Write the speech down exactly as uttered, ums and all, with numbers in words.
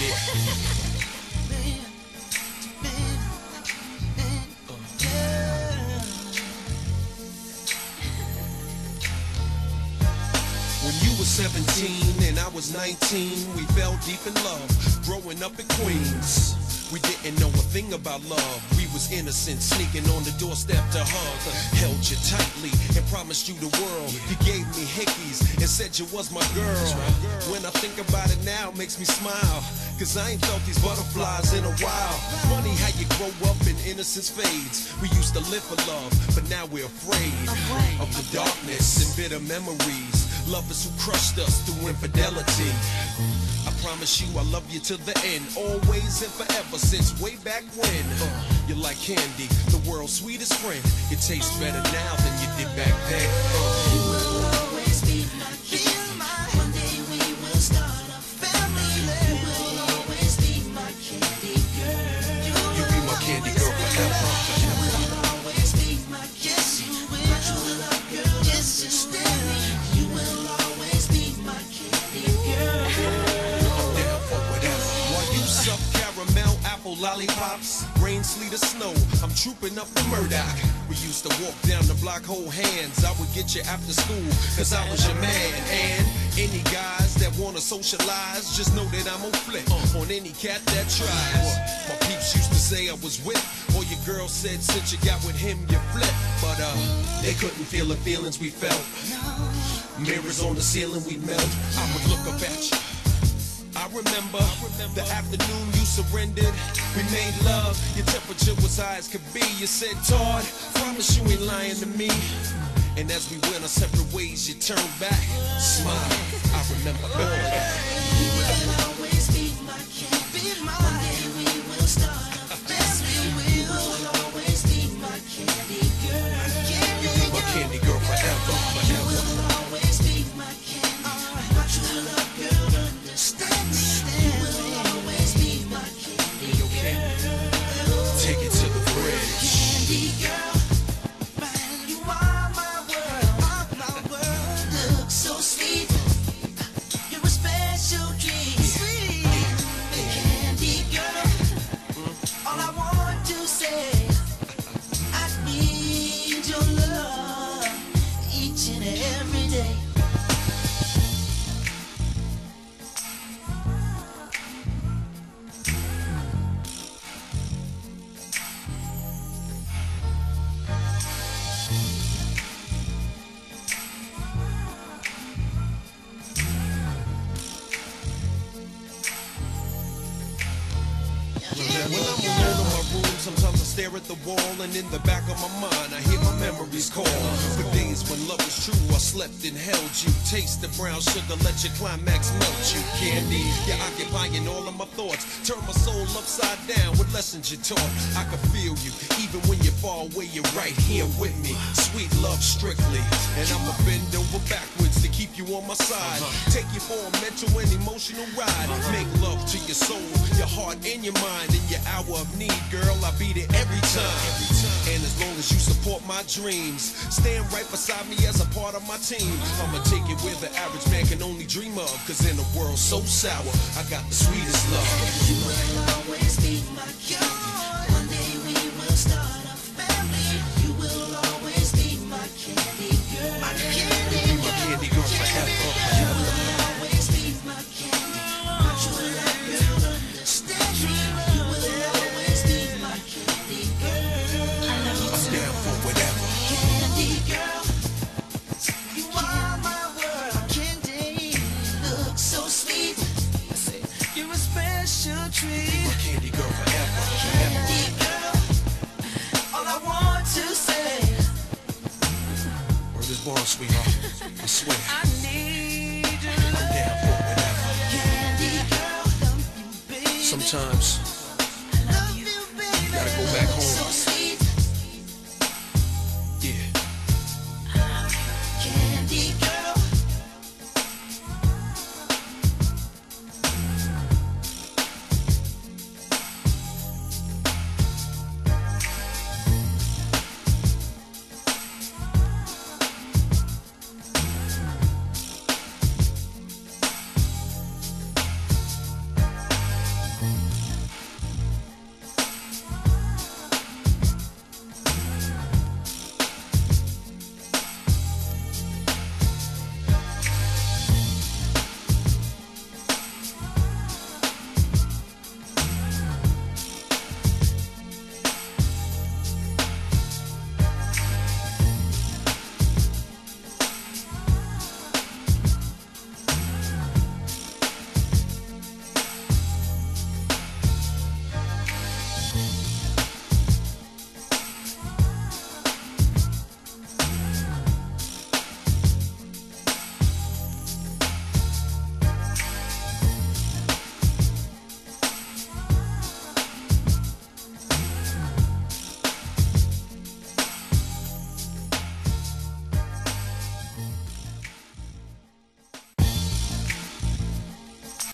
When you were seventeen and I was nineteen, we fell deep in love, growing up in Queens. We didn't know a thing about love. We was innocent, sneaking on the doorstep to hug. Held you tightly and promised you the world. You gave me hickeys and said you was my girl. When I think about it now, it makes me smile. Cause I ain't felt these butterflies in a while. Funny how you grow up and innocence fades. We used to live for love, but now we're afraid of the darkness and bitter memories. Lovers who crushed us through infidelity. I promise you I love you to the end, always and forever, since way back when. uh, You're like candy, the world's sweetest friend. You taste better now than you did back then. uh. You will always be my candy. One day we will start a family. You will always be my candy girl. You be my candy girl forever. You will always be my candy. My true love girl, yes, just steady. You will always be my candy girl. Suck caramel, apple lollipops, rain, sleet, or snow, I'm trooping up the Murdoch. We used to walk down the block, hold hands. I would get you after school, cause I was your man. And any guys that wanna socialize, just know that I'm on flip on any cat that tries. My peeps used to say I was whipped, or your girl said since you got with him you flip. But uh, they couldn't feel the feelings we felt. Mirrors on the ceiling we melt. I would look up at you. I remember the afternoon you surrendered. We made love, your temperature was high as could be. You said, Todd, promise you ain't lying to me. And as we went our separate ways, you turned back, smile. I remember all of that. You will always be my candy. One day we will start a family. You will always be my candy girl. You be my candy girl forever, You forever. will always be my candy. My true love girl, understand me. You will always be my candy girl. Take it to the bridge. Candy girl, you are my world. My world looks so sweet. You're a special dream. Sweet candy girl. All I want to say, I need your love each and every day. When I'm alone in my room, sometimes I stare at the wall, and in the back of my mind, I hear my memories call. For days when love was true, I slept and held you. Taste the brown sugar, let your climax melt you. Candy, you're occupying all of my thoughts. Turn my soul upside down with lessons you taught. I can feel you, even when you're far away, you're right here with me. Sweet love strictly, and I'ma bend over backwards to keep you on my side. Take you for a mental and emotional ride. Make love to your soul, your heart and your mind. In your hour of need, girl, I'll be there every time. And as long as you support my dreams, stand right beside me as a part of my team. I'ma take it where the average man can only dream of. Cause in a world so sour, I got the sweetest love. You will always be my candy. One day we will start a family. You will always be my candy girl. My candy You be my candy girl forever, You forever. will always be my candy. My true love girl, understand me. You will always be my candy girl. I love you I'm too. down for whatever. Candy girl, you are my world. Candy, look so sweet. I say you're a special treat. My candy girl forever, forever. Candy girl, all I want to say, Word is born, sweetheart. I swear. I need your I'm love. down for whatever. Candy girl, love you, baby. Sometimes